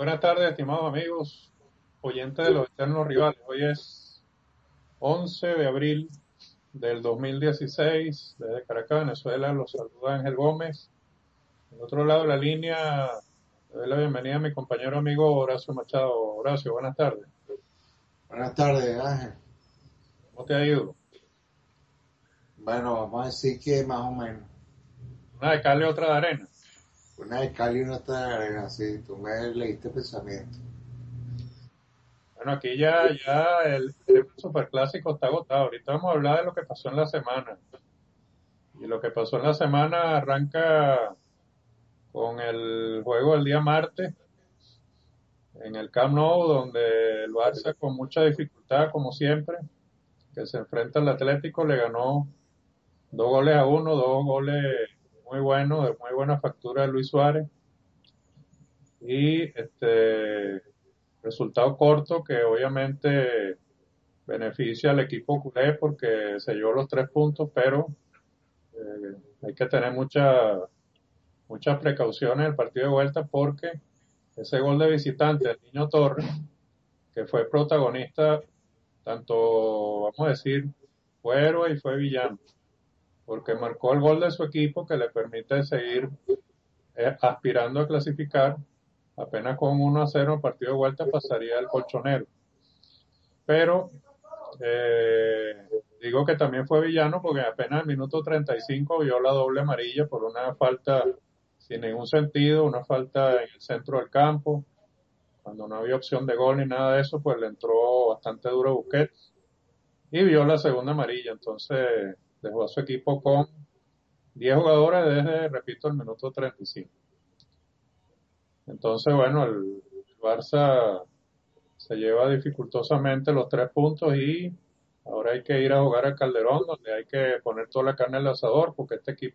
Buenas tardes, estimados amigos, oyentes de los eternos rivales. Hoy es 11 de abril del 2016, desde Caracas, Venezuela. Los saluda Ángel Gómez. En otro lado de la línea, le doy la bienvenida a mi compañero amigo Horacio Machado. Horacio, buenas tardes. Buenas tardes, Ángel. ¿Cómo te ha ido? Bueno, vamos a decir que más o menos. Una de cal y otra de arena. Una de Cali y una de arena, sí, tú me leíste pensamiento. Bueno, aquí ya el tema superclásico está agotado. Ahorita vamos a hablar de lo que pasó en la semana. Y lo que pasó en la semana arranca con el juego del día martes en el Camp Nou, donde el Barça con mucha dificultad, como siempre, que se enfrenta al Atlético, le ganó 2-1, dos goles muy buenos, de muy buena factura de Luis Suárez, y resultado corto que obviamente beneficia al equipo culé porque se llevó los 3 puntos, pero hay que tener muchas precauciones en el partido de vuelta porque ese gol de visitante del Niño Torres, que fue protagonista, tanto, vamos a decir, fue héroe y fue villano, porque marcó el gol de su equipo que le permite seguir aspirando a clasificar. Apenas con 1-0 el partido de vuelta pasaría el colchonero. Pero digo que también fue villano porque apenas el minuto 35 vio la doble amarilla por una falta sin ningún sentido, una falta en el centro del campo, cuando no había opción de gol ni nada de eso, pues le entró bastante duro Busquets y vio la segunda amarilla. Entonces dejó a su equipo con 10 jugadores desde, repito, el minuto 35. Entonces, bueno, el Barça se lleva dificultosamente los 3 puntos y ahora hay que ir a jugar al Calderón, donde hay que poner toda la carne al asador, porque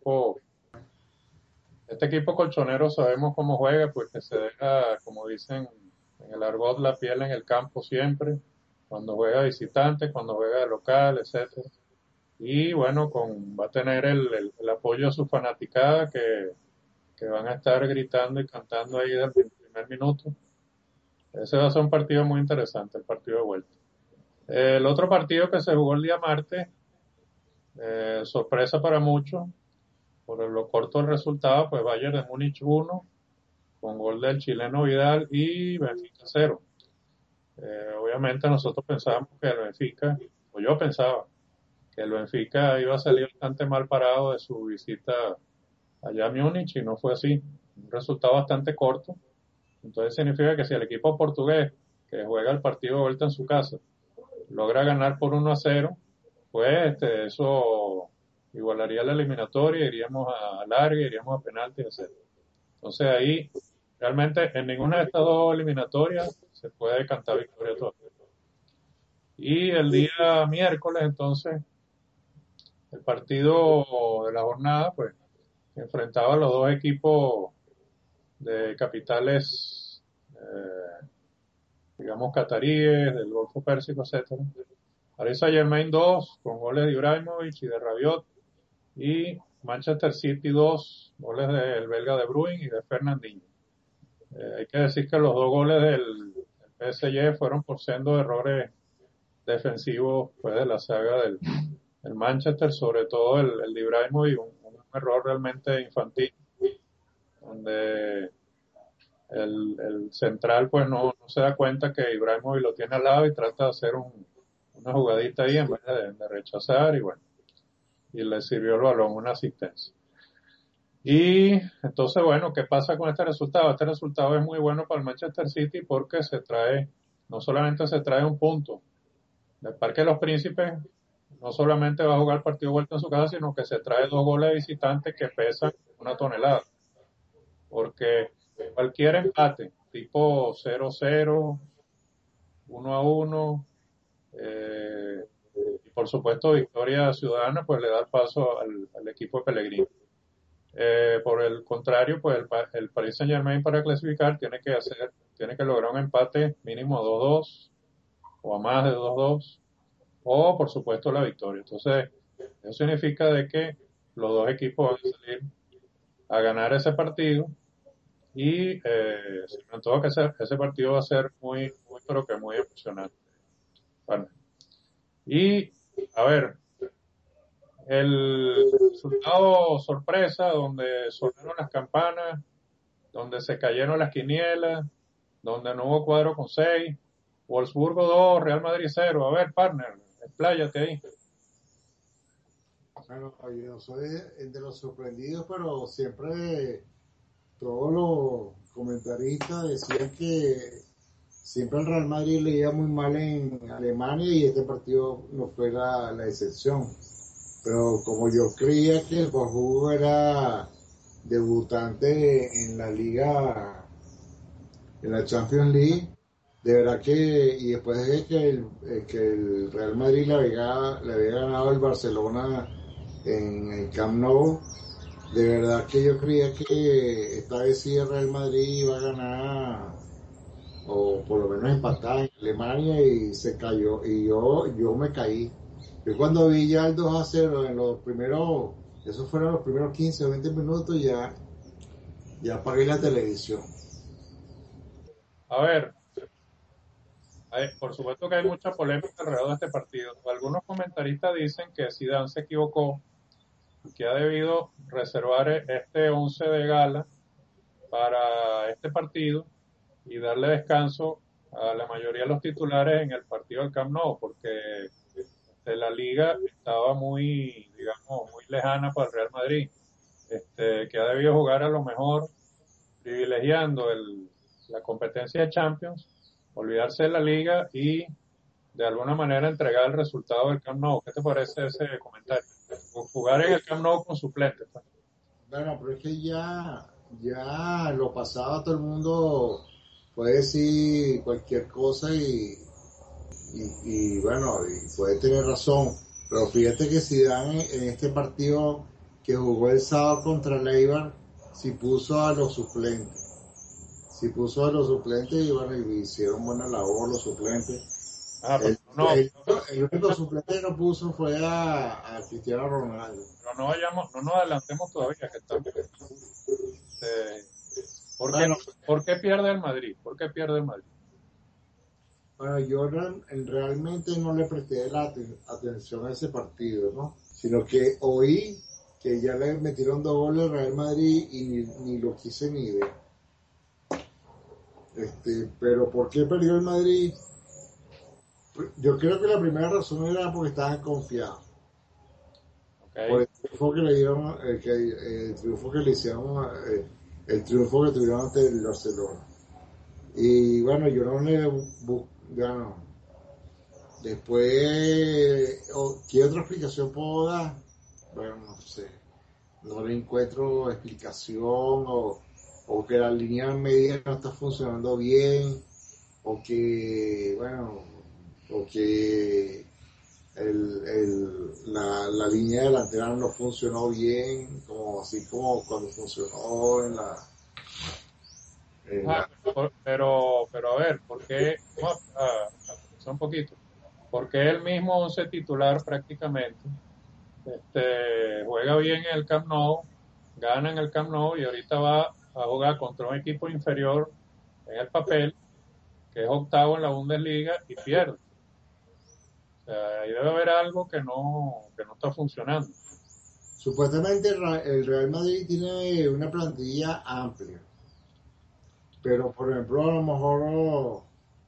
este equipo colchonero sabemos cómo juega, pues que se deja, como dicen en el argot, la piel en el campo siempre, cuando juega visitante, cuando juega de local, etcétera. Y bueno, va a tener el apoyo de su fanaticada que van a estar gritando y cantando ahí desde el primer minuto. Ese va a ser un partido muy interesante, el partido de vuelta. El otro partido que se jugó el día martes, sorpresa para muchos, por lo corto del resultado, pues Bayern de Múnich 1, con gol del chileno Vidal y Benfica 0. Obviamente nosotros pensábamos que el Benfica, o yo pensaba, que el Benfica iba a salir bastante mal parado de su visita allá a Múnich y no fue así. Un resultado bastante corto. Entonces significa que si el equipo portugués, que juega el partido de vuelta en su casa, logra ganar por 1-0, pues eso igualaría la eliminatoria, iríamos a larga, iríamos a penaltis, etc. Entonces ahí, realmente en ninguna de estas dos eliminatorias se puede cantar victoria todavía. Y el día miércoles, entonces, el partido de la jornada, pues, enfrentaba a los dos equipos de capitales, digamos, cataríes, del Golfo Pérsico, etcétera. Paris Saint-Germain 2, con goles de Ibrahimovic y de Rabiot, y Manchester City 2, goles del belga De Bruyne y de Fernandinho. Hay que decir que los dos goles del PSG fueron por siendo errores defensivos, pues, de la saga del Manchester, sobre todo el de Ibrahimovic, un error realmente infantil, donde el central pues no se da cuenta que Ibrahimovic lo tiene al lado y trata de hacer una jugadita ahí en vez de rechazar, y bueno, y le sirvió el balón, una asistencia. Y entonces, bueno, ¿qué pasa con este resultado? Este resultado es muy bueno para el Manchester City porque no solamente se trae un punto del Parque de los Príncipes, no solamente va a jugar el partido de vuelta en su casa, sino que se trae 2 goles de visitante que pesan 1 tonelada. Porque cualquier empate, tipo 0-0, 1-1, y por supuesto victoria ciudadana, pues le da el paso al equipo de Pellegrini. Por el contrario, pues el Paris Saint-Germain, para clasificar tiene que lograr un empate mínimo a 2-2 o a más de 2-2, o por supuesto la victoria. Entonces, eso significa de que los dos equipos van a salir a ganar ese partido y en todo que ese partido va a ser muy, muy, pero que muy emocionante. Bueno, y a ver, el resultado sorpresa donde sonaron las campanas, donde se cayeron las quinielas, donde no hubo cuadro con 6, Wolfsburgo 2, Real Madrid 0. A ver, partner, expláyate ahí. Bueno, yo soy de los sorprendidos, pero siempre todos los comentaristas decían que siempre el Real Madrid le iba muy mal en Alemania y este partido no fue la excepción. Pero como yo creía que el Wolfsburgo era debutante en la liga, en la Champions League, de verdad que, y después de que el Real Madrid le había ganado al Barcelona en el Camp Nou, de verdad que yo creía que esta vez sí el Real Madrid iba a ganar, o por lo menos empatar en Alemania, y se cayó, y yo me caí. Yo cuando vi ya el 2-0 en los primeros, esos fueron los primeros 15 o 20 minutos, ya apagué la televisión. A ver, por supuesto que hay mucha polémica alrededor de este partido. Algunos comentaristas dicen que Zidane se equivocó y que ha debido reservar este 11 de gala para este partido y darle descanso a la mayoría de los titulares en el partido del Camp Nou, porque la liga estaba muy, digamos, muy lejana para el Real Madrid, que ha debido jugar a lo mejor privilegiando la competencia de Champions, olvidarse de la liga y de alguna manera entregar el resultado del Camp Nou. ¿Qué te parece ese comentario? Jugar en el Camp Nou con suplentes, pues. Bueno, pero es que ya lo pasaba, todo el mundo puede decir cualquier cosa y bueno, y puede tener razón. Pero fíjate que Zidane en este partido que jugó el sábado contra el Eibar, sí puso a los suplentes. Sí puso a los suplentes y bueno, y hicieron buena labor los suplentes. Ah, El, no, el, el único suplente que no puso fue a Cristiano Ronaldo. pero no vayamos, no nos adelantemos todavía, que estamos, este, ¿por qué, Bueno, por qué pierde el Madrid? ¿Por qué pierde el Madrid? bueno, yo realmente no le presté la atención a ese partido, ¿no? Sino que oí que ya le metieron 2 goles al Real Madrid y ni lo quise ni ver. Pero ¿por qué perdió el Madrid? Yo creo que la primera razón era porque estaban confiados por Okay. el triunfo que le dieron, el triunfo que le hicieron, el triunfo que tuvieron ante el Barcelona. Y bueno, yo no le bueno, después, ¿qué otra explicación puedo dar? Bueno, no sé, no le encuentro explicación, o que la línea media no está funcionando bien, o que, bueno, o que la línea delantera no funcionó bien, como así como cuando funcionó en Ah, la pero a ver, ¿por qué? Vamos a pensar un poquito. ¿Por qué el mismo 11 titular prácticamente juega bien en el Camp Nou, gana en el Camp Nou y ahorita va a jugar contra un equipo inferior en el papel, que es octavo en la Bundesliga y pierde? O sea, ahí debe haber algo que no está funcionando. Supuestamente el Real Madrid tiene una plantilla amplia, pero por ejemplo a lo mejor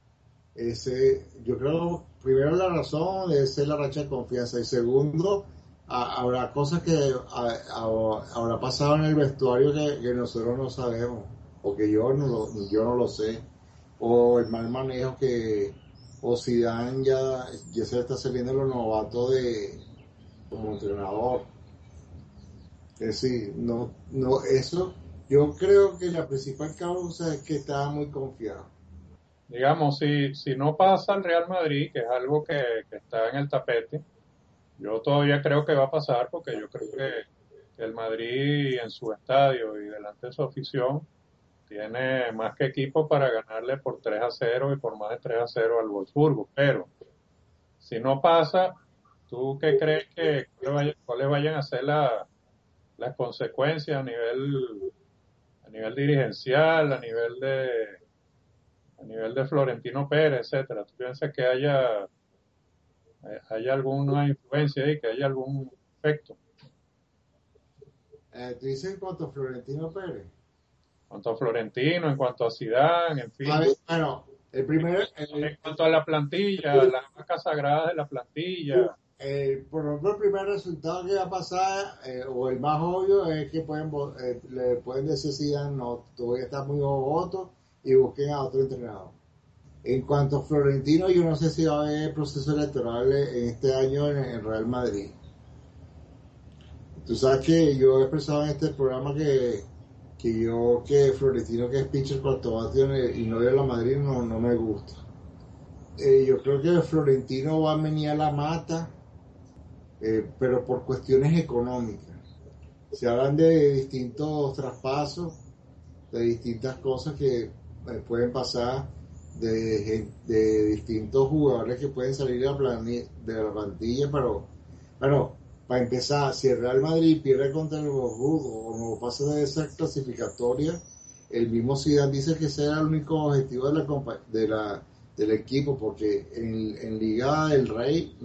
yo creo primero la razón es la racha de confianza y segundo habrá cosas que habrá pasado en el vestuario que nosotros no sabemos o que yo no lo sé, o el mal manejo o Zidane ya se le está saliendo los novatos como entrenador. Es decir, no, eso, yo creo que la principal causa es que estaba muy confiado. Digamos, si no pasa el Real Madrid, que es algo que está en el tapete, yo todavía creo que va a pasar porque yo creo que el Madrid en su estadio y delante de su afición tiene más que equipo para ganarle por 3-0 y por más de 3-0 al Wolfsburgo. Pero si no pasa, ¿tú qué crees cuáles vayan a ser las consecuencias a nivel dirigencial, a nivel de Florentino Pérez, etcétera? ¿Tú piensas que haya alguna influencia ahí, que haya algún efecto? Tú dices en cuanto a Florentino Pérez. En cuanto a Florentino, en cuanto a Zidane, en A fin, ver, bueno, el primer, en cuanto a la plantilla, las vacas sagradas de la plantilla. por ejemplo, el primer resultado que va a pasar, o el más obvio, es que le pueden decir Zidane, no, todavía está muy voto y busquen a otro entrenador. En cuanto a Florentino, yo no sé si va a haber proceso electoral en este año en Real Madrid. Tú sabes que yo he expresado en este programa que Florentino, que es pitcher cuarto bateo y no de la Madrid, no me gusta. Yo creo que Florentino va a venir a la mata, pero por cuestiones económicas. Se hablan de distintos traspasos, de distintas cosas que pueden pasar, de distintos jugadores que pueden salir de la plantilla, pero bueno, para empezar, si el Real Madrid pierde contra el Wolfsburgo o no pasa de esa clasificatoria, el mismo Zidane dice que ese era el único objetivo del equipo, porque en Liga del Rey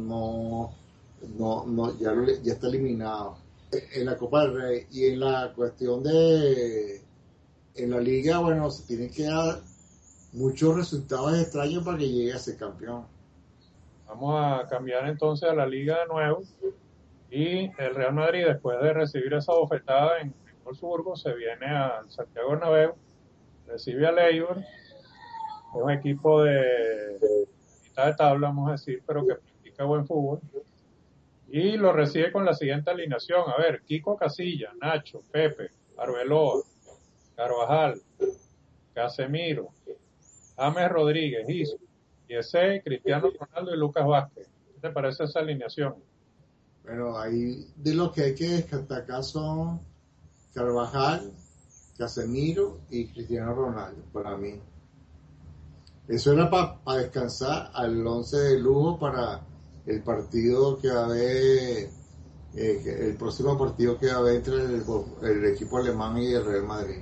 ya está eliminado. En la Copa del Rey y en la cuestión en la Liga, bueno, se tienen que dar muchos resultados extraños para que llegue a ser campeón. Vamos a cambiar entonces a la liga de nuevo. Y el Real Madrid, después de recibir esa bofetada en Wolfsburgo, se viene a Santiago Bernabéu, recibe a Eibar, es un equipo de mitad de tabla, vamos a decir, pero que practica buen fútbol. Y lo recibe con la siguiente alineación. A ver, Kiko Casilla, Nacho, Pepe, Arbeloa, Carvajal, Casemiro, James Rodríguez, Isco, Yesé, Cristiano Ronaldo y Lucas Vázquez. ¿Qué te parece esa alineación? Pero ahí de lo que hay que destacar son Carvajal, Casemiro y Cristiano Ronaldo, para mí. Eso era para descansar al 11 de lujo para el partido que va a haber, el próximo partido que va a haber entre el equipo alemán y el Real Madrid.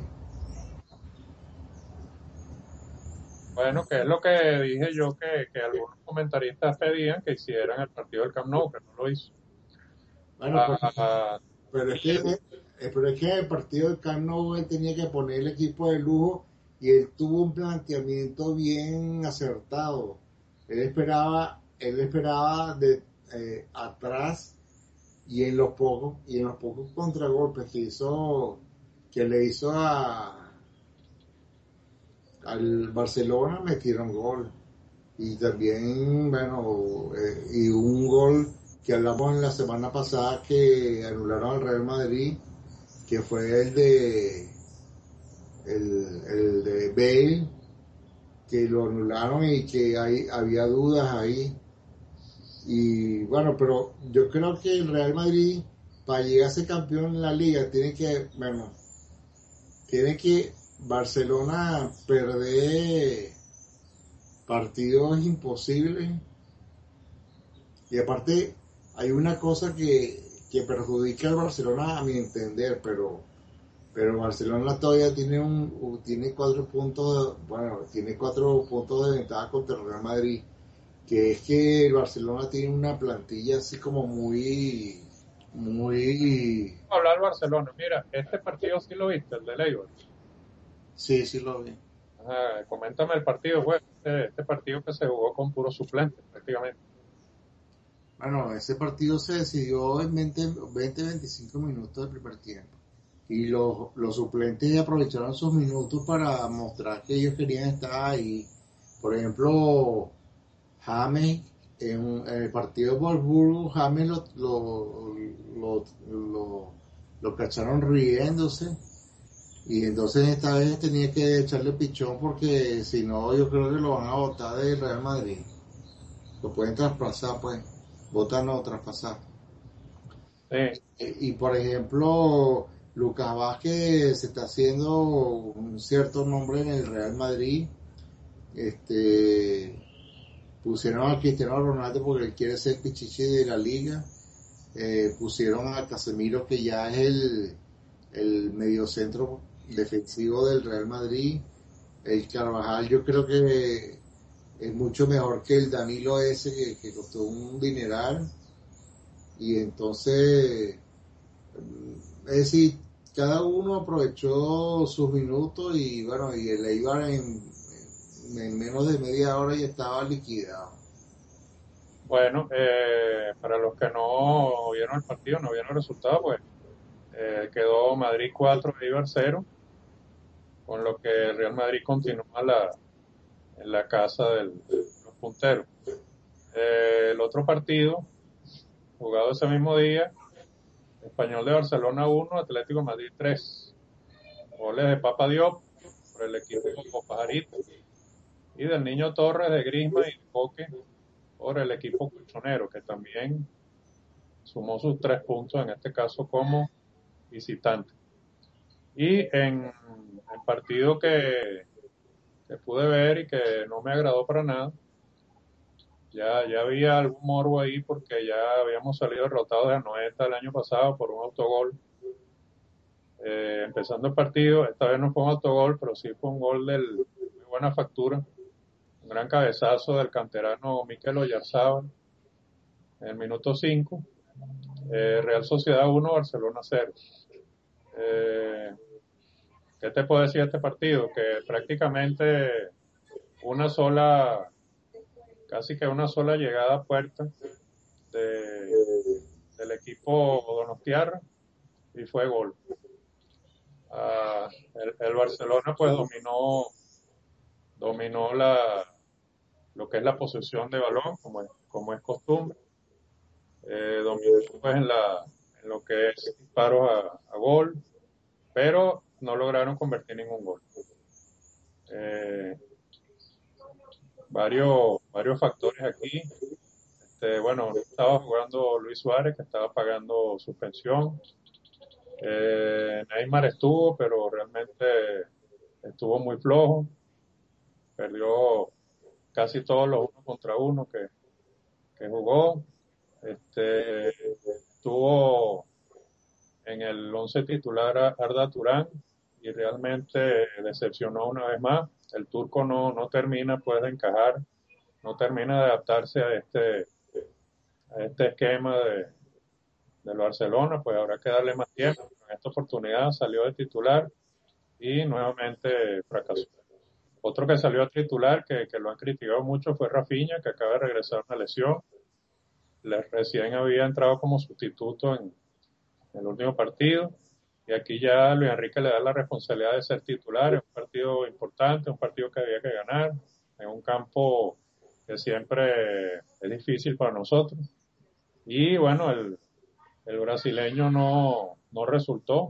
Bueno, que es lo que dije yo que algunos comentaristas pedían que hicieran el partido del Camp Nou, que no lo hizo. Bueno, Ah, pero es y que, el- pero es que el partido del Camp Nou él tenía que poner el equipo de lujo y él tuvo un planteamiento bien acertado. Él esperaba de atrás y en los pocos contragolpes que le hizo al Barcelona metieron gol. Y también, bueno, y un gol que hablamos en la semana pasada que anularon al Real Madrid, que fue el de Bale, que lo anularon y que había dudas ahí. Y bueno, pero yo creo que el Real Madrid, para llegar a ser campeón en la liga, tiene que Barcelona perder partidos imposibles. Y aparte, hay una cosa que perjudica al Barcelona a mi entender, pero Barcelona todavía tiene 4 puntos, bueno, tiene 4 puntos de ventaja contra el Real Madrid, que es que el Barcelona tiene una plantilla así como muy, hablar del Barcelona. Mira, este partido sí lo viste, el de Eibar. sí, sí lo vi. Coméntame el partido, pues, este partido que se jugó con puros suplentes prácticamente. Bueno, ese partido se decidió en 25 minutos del primer tiempo. Y los suplentes aprovecharon sus minutos para mostrar que ellos querían estar ahí. Por ejemplo, James, en el partido de Wolfsburgo, James lo, lo, lo cacharon riéndose. Y entonces esta vez tenía que echarle pichón porque si no, yo creo que lo van a botar del Real Madrid. Lo pueden traspasar, pues. Botar no, traspasar. Sí, Y por ejemplo, Lucas Vázquez se está haciendo un cierto nombre en el Real Madrid. Este, pusieron a Cristiano Ronaldo porque él quiere ser pichichi de la liga. Pusieron a Casemiro, que ya es el mediocentro defensivo del Real Madrid. El Carvajal yo creo que es mucho mejor que el Danilo ese que costó un dineral. Y entonces, es decir, cada uno aprovechó sus minutos y bueno, y el Eibar en menos de media hora ya estaba liquidado. Bueno, para los que no vieron el partido, no vieron el resultado, pues quedó Madrid 4, Eibar 0, con lo que el Real Madrid continúa en la casa de los punteros. El otro partido, jugado ese mismo día, Español de Barcelona 1, Atlético de Madrid 3. Goles de Papa Diop por el equipo Pajarito y del Niño Torres, de Griezmann y de Coque por el equipo colchonero, que también sumó sus 3 puntos, en este caso como visitante. Y en el partido que pude ver y que no me agradó para nada, ya había algún morbo ahí porque ya habíamos salido derrotados de Anoeta el año pasado por un autogol. Empezando el partido, esta vez no fue un autogol, pero sí fue un gol de muy buena factura, un gran cabezazo del canterano Mikel Oyarzabal en el minuto 5. Real Sociedad 1, Barcelona 0. Eh, ¿Qué te puedo decir de este partido? Que prácticamente una sola, casi que una sola llegada a puerta de, del equipo donostiarra y fue gol. El Barcelona pues dominó lo que es la posesión de balón, como es costumbre. Dominó pues en lo que es disparos a gol, pero no lograron convertir ningún gol. Varios factores aquí. Bueno, no estaba jugando Luis Suárez, que estaba pagando suspensión. Neymar estuvo, pero realmente estuvo muy flojo. Perdió casi todos los 1 contra 1 que jugó. Estuvo en el 11 titular Arda Turán y realmente decepcionó una vez más. El turco no termina pues de encajar, no termina de adaptarse a este esquema del Barcelona, pues habrá que darle más tiempo. En esta oportunidad salió de titular y nuevamente fracasó. Otro que salió a titular, que lo han criticado mucho, fue Rafinha, que acaba de regresar de una lesión. Recién había entrado como sustituto en el último partido. Y aquí ya Luis Enrique le da la responsabilidad de ser titular en un partido importante, un partido que había que ganar, en un campo que siempre es difícil para nosotros. Y bueno, el brasileño no resultó.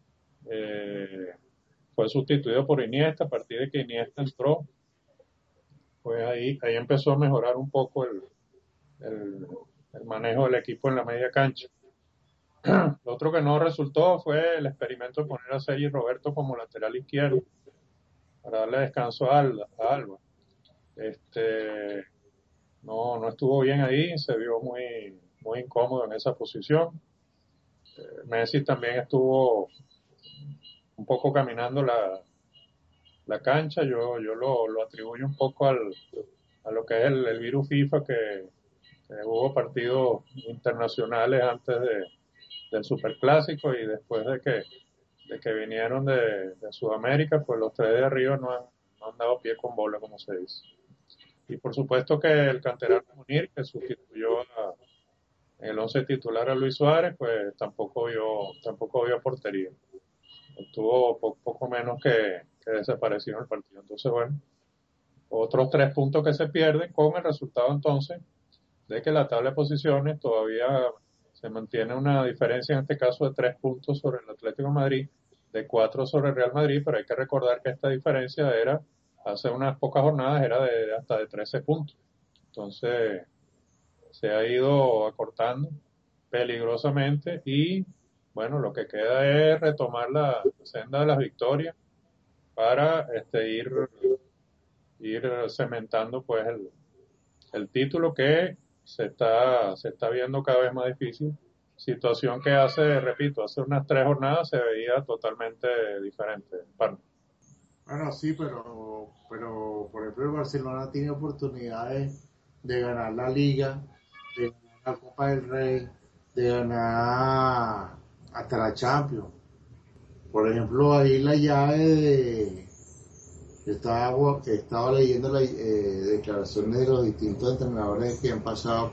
Eh, Fue sustituido por Iniesta. A partir de que Iniesta entró, pues ahí empezó a mejorar un poco el, el manejo del equipo en la media cancha. Lo otro que no resultó fue el experimento de poner a Sergi Roberto como lateral izquierdo para darle descanso a Alba. Este, no estuvo bien ahí, se vio muy incómodo en esa posición. Messi también estuvo un poco caminando la cancha. Yo lo atribuyo un poco a lo que es el virus FIFA, que hubo partidos internacionales antes del Superclásico y después de que vinieron de Sudamérica, pues los tres de arriba no han dado pie con bola, como se dice. Y por supuesto que el canterano Munir, que sustituyó en el 11 titular a Luis Suárez, pues tampoco vio portería. Estuvo poco menos que desaparecido en el partido. Entonces, bueno, otros 3 puntos que se pierden con el resultado entonces de que la tabla de posiciones todavía se mantiene una diferencia, en este caso de 3 puntos sobre el Atlético de Madrid, de 4 sobre el Real Madrid, pero hay que recordar que esta diferencia hace unas pocas jornadas, era hasta de 13 puntos. Entonces, se ha ido acortando peligrosamente y, bueno, lo que queda es retomar la senda de las victorias para ir cementando pues el título que se está viendo cada vez más difícil situación que hace, repito, hace unas 3 jornadas se veía totalmente diferente. Bueno, Bueno, sí, pero por ejemplo el Barcelona tiene oportunidades de ganar la Liga, de ganar la Copa del Rey, de ganar hasta la Champions. Por ejemplo, ahí la llave de... Estaba leyendo las declaraciones de los distintos entrenadores que han pasado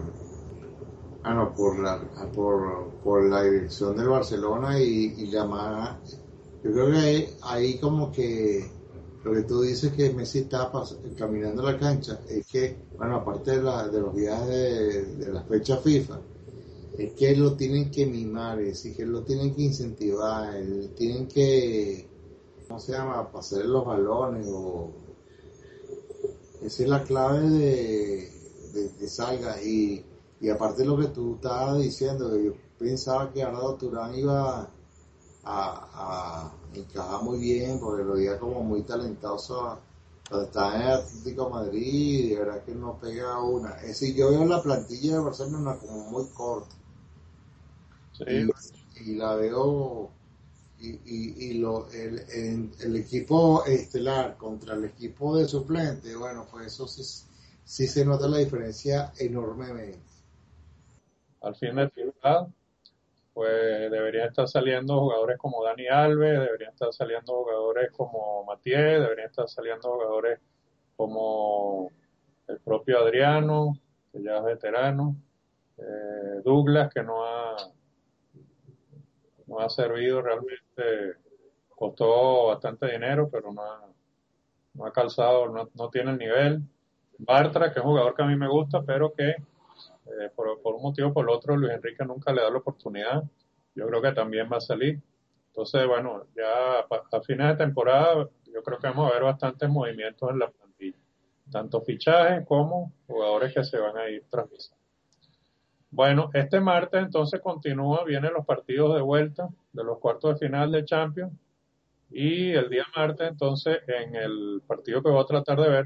por la dirección del Barcelona y llamada. Yo creo que ahí como que lo que tú dices que Messi está caminando la cancha es que, bueno, aparte de los viajes de la fecha FIFA, es que lo tienen que mimar, es decir, que lo tienen que incentivar, tienen que, ¿cómo se llama?, pasar los balones o esa es la clave de que salga y aparte lo que tú estabas diciendo, que yo pensaba que Arda Turán iba a encajar muy bien porque lo veía como muy talentoso cuando estaba en el Atlético de Madrid y de verdad que no pega una. Es decir, yo veo la plantilla de Barcelona como muy corta sí, y, y la veo el equipo estelar contra el equipo de suplente, bueno, pues eso sí, sí se nota la diferencia enormemente. al fin de temporada, pues deberían estar saliendo jugadores como Dani Alves, deberían estar saliendo jugadores como Matías, deberían estar saliendo jugadores como el propio Adriano, que ya es veterano, Douglas, que no ha servido realmente, costó bastante dinero, pero no ha calzado, no tiene el nivel. Bartra, que es un jugador que a mí me gusta, pero que por un motivo o por el otro Luis Enrique nunca le da la oportunidad. Yo creo que también va a salir. Entonces, bueno, ya a fines de temporada yo creo que vamos a ver bastantes movimientos en la plantilla, tanto fichajes como jugadores que se van a ir tras. Bueno, este martes entonces continúa, vienen los partidos de vuelta de los cuartos de final de Champions y el día martes entonces en el partido que voy a tratar de ver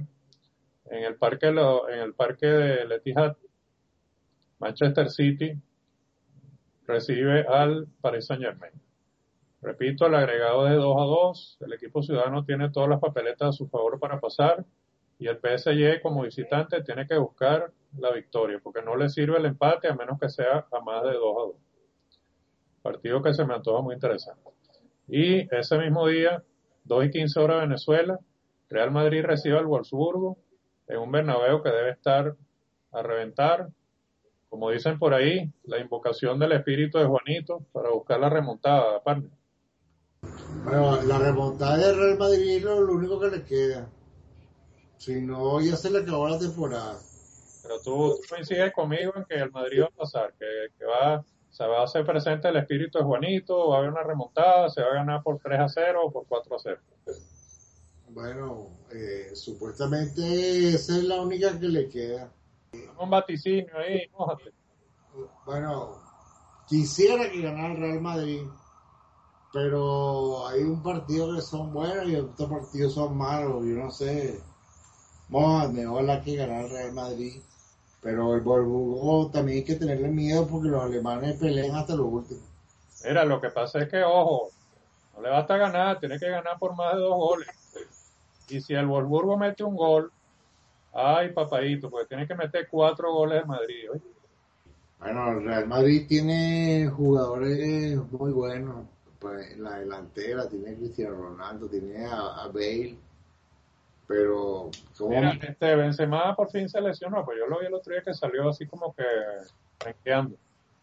en el parque de Etihad, Manchester City recibe al Paris Saint-Germain. Repito, el agregado es de 2-2, el equipo ciudadano tiene todas las papeletas a su favor para pasar y el PSG como visitante tiene que buscar la victoria porque no le sirve el empate a menos que sea a más de 2-2. Partido que se me antoja muy interesante. Y ese mismo día, 2:15 Venezuela, Real Madrid recibe al Wolfsburgo en un Bernabéu que debe estar a reventar. Como dicen por ahí, la invocación del espíritu de Juanito para buscar la remontada, partner. Bueno, la remontada del Real Madrid es lo único que le queda. Si no, ya se le acabó la temporada. Pero tú coincides conmigo en que el Madrid va a pasar, se va a hacer presente el espíritu de Juanito, va a haber una remontada, se va a ganar por 3-0 o por 4-0. Bueno, supuestamente esa es la única que le queda. Dame un vaticinio ahí, mójate. Bueno, quisiera que ganara el Real Madrid, pero hay un partido que son buenos y otros partidos son malos. Yo no sé. Mejor la que ganar el Real Madrid. Pero el Borbugo también hay que tenerle miedo porque los alemanes pelean hasta lo último. Mira, lo que pasa es que, ojo, no le basta ganar, tiene que ganar por más de 2 goles. Y si el Wolfsburgo mete un gol, ay, papadito, porque tiene que meter 4 goles de Madrid, ¿oí? Bueno, el Real Madrid tiene jugadores muy buenos. Pues en la delantera tiene a Cristiano Ronaldo, tiene a Bale, pero ¿cómo? Mira, Benzema por fin se lesionó, pues yo lo vi el otro día que salió así como que renqueando.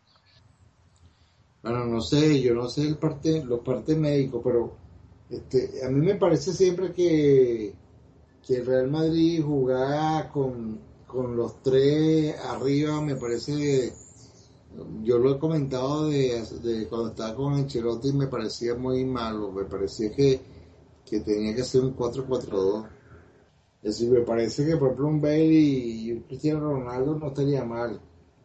Bueno, no sé, yo no sé los partes médicos, pero a mí me parece siempre que el Real Madrid jugaba con los tres arriba, me parece, yo lo he comentado de cuando estaba con Ancelotti y me parecía muy malo, me parecía que tenía que ser un 4-4-2. Es decir, me parece que por ejemplo un Bale y un Cristiano Ronaldo no estaría mal.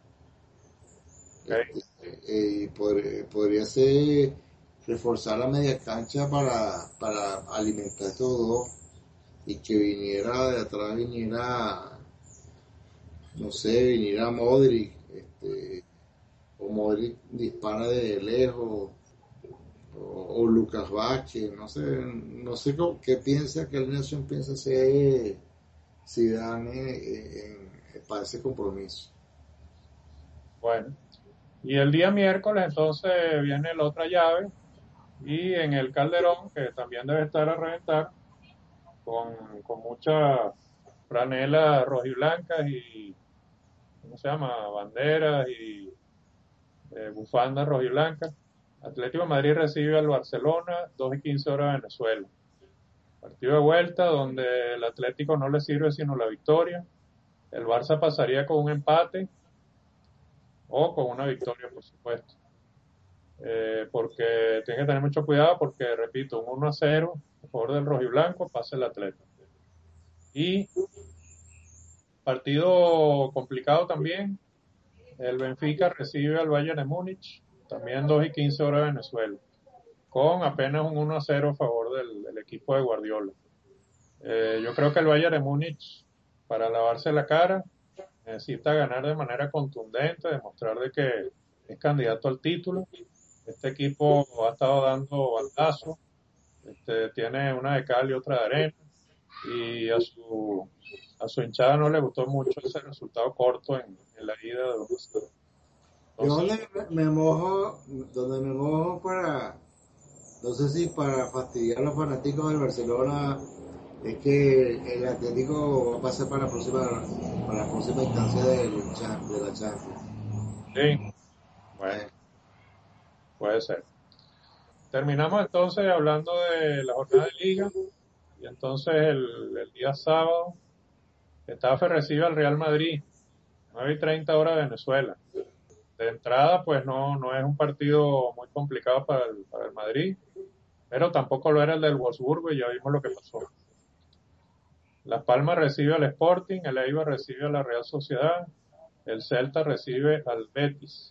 ¿Ok? Podría ser reforzar la media cancha para alimentar a estos dos y que viniera de atrás, viniera, no sé, viniera Modric, o Modric dispara de lejos, o Lucas Vázquez, no sé qué piensa, qué alineación piensa hacer Zidane para ese compromiso. Bueno, y el día miércoles entonces viene la otra llave y en el Calderón, que también debe estar a reventar, con muchas franelas rojiblancas y, ¿cómo se llama? Banderas y bufandas rojiblancas. Atlético de Madrid recibe al Barcelona, 2:15 de Venezuela. Partido de vuelta donde el Atlético no le sirve sino la victoria. El Barça pasaría con un empate o con una victoria, por supuesto. Porque tiene que tener mucho cuidado porque, repito, un 1-0 a favor del rojiblanco pasa el Atlético. Y partido complicado también, el Benfica recibe al Bayern de Múnich, también 2:15 de Venezuela, con apenas un 1-0 a favor del equipo de Guardiola. Yo creo que el Bayern de Múnich, para lavarse la cara, necesita ganar de manera contundente, demostrar de que es candidato al título. Este equipo ha estado dando bandazos, tiene una de cal y otra de arena, y a su hinchada no le gustó mucho ese resultado corto en la ida de 1-0. Yo Entonces, donde me mojo no sé si para fastidiar a los fanáticos del Barcelona, es que el Atlético va a pasar para la próxima instancia de la Champions. sí, bueno, Eh, puede ser. Terminamos entonces hablando de la jornada de liga, y entonces el día sábado, Getafe recibe al Real Madrid, 9:30 de Venezuela. De entrada, pues no es un partido muy complicado para el Madrid, pero tampoco lo era el del Wolfsburgo y ya vimos lo que pasó. Las Palmas recibe al Sporting, el Eibar recibe a la Real Sociedad, el Celta recibe al Betis.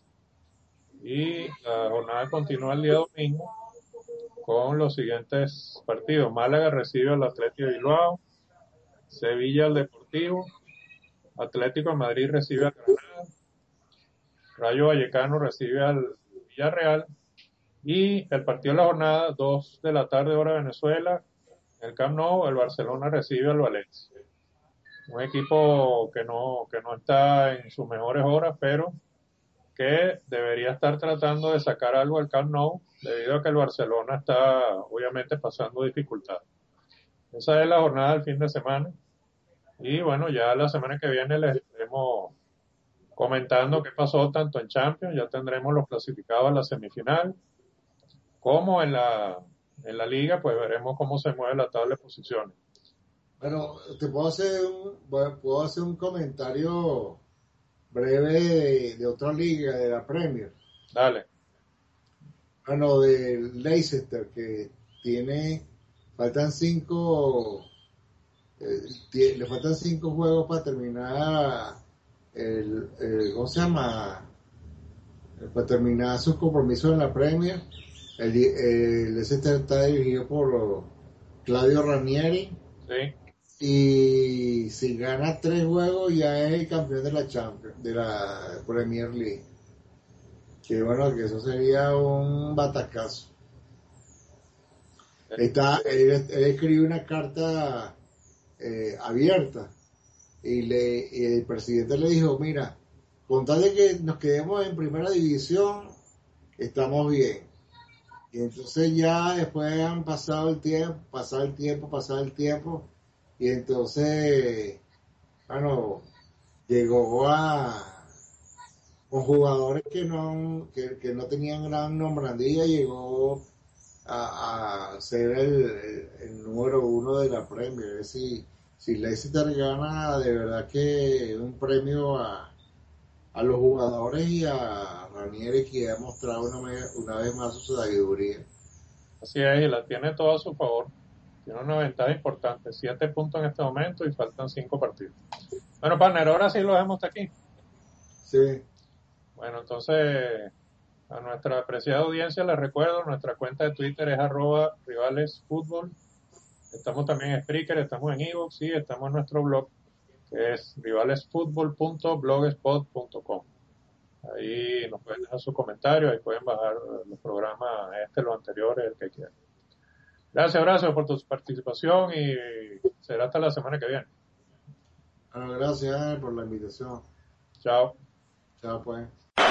Y la jornada continúa el día domingo con los siguientes partidos. Málaga recibe al Atlético de Bilbao, Sevilla al Deportivo, Atlético de Madrid recibe al Granada, Rayo Vallecano recibe al Villarreal y el partido de la jornada, 2 de la tarde hora de Venezuela, en el Camp Nou, el Barcelona recibe al Valencia. Un equipo que no está en sus mejores horas, pero que debería estar tratando de sacar algo al Camp Nou debido a que el Barcelona está obviamente pasando dificultades. Esa es la jornada del fin de semana y bueno, ya la semana que viene les estaremos comentando qué pasó tanto en Champions, ya tendremos los clasificados a la semifinal, como en la liga, pues veremos cómo se mueve la tabla de posiciones. bueno, puedo hacer un comentario breve de otra liga, de la Premier. Dale, Bueno, del Leicester, que tiene, faltan cinco, le faltan 5 juegos para terminar ¿cómo se llama? Para terminar sus compromisos en la Premier. El Leicester está dirigido por Claudio Ranieri, sí, y si gana 3 juegos ya es el campeón de la Champions, de la Premier League. Que bueno, que eso sería un batacazo. Él escribió una carta abierta y el presidente le dijo, mira, con tal de que nos quedemos en primera división, estamos bien. Y entonces ya después han pasado el tiempo, y entonces, bueno, llegó con jugadores que no tenían gran nombrandía, llegó a ser el número uno de la Premier. Si Leicester gana, de verdad que un premio a los jugadores y a Ranieri, que ha mostrado una vez más su sabiduría. así es, y la tiene todo a su favor. Tiene una ventaja importante, 7 puntos en este momento y faltan 5 partidos. Bueno, partner, ahora sí lo dejamos hasta aquí. Sí, Bueno, entonces a nuestra apreciada audiencia les recuerdo, nuestra cuenta de Twitter es @rivalesfutbol. Estamos también en Spreaker, estamos en Evox y estamos en nuestro blog que es rivalesfutbol.blogspot.com. Ahí nos pueden dejar sus comentarios, ahí pueden bajar los programas, los anteriores, el que quieran. Gracias, Horacio, por tu participación y será hasta la semana que viene. Bueno, gracias por la invitación. Chao. Chao, pues.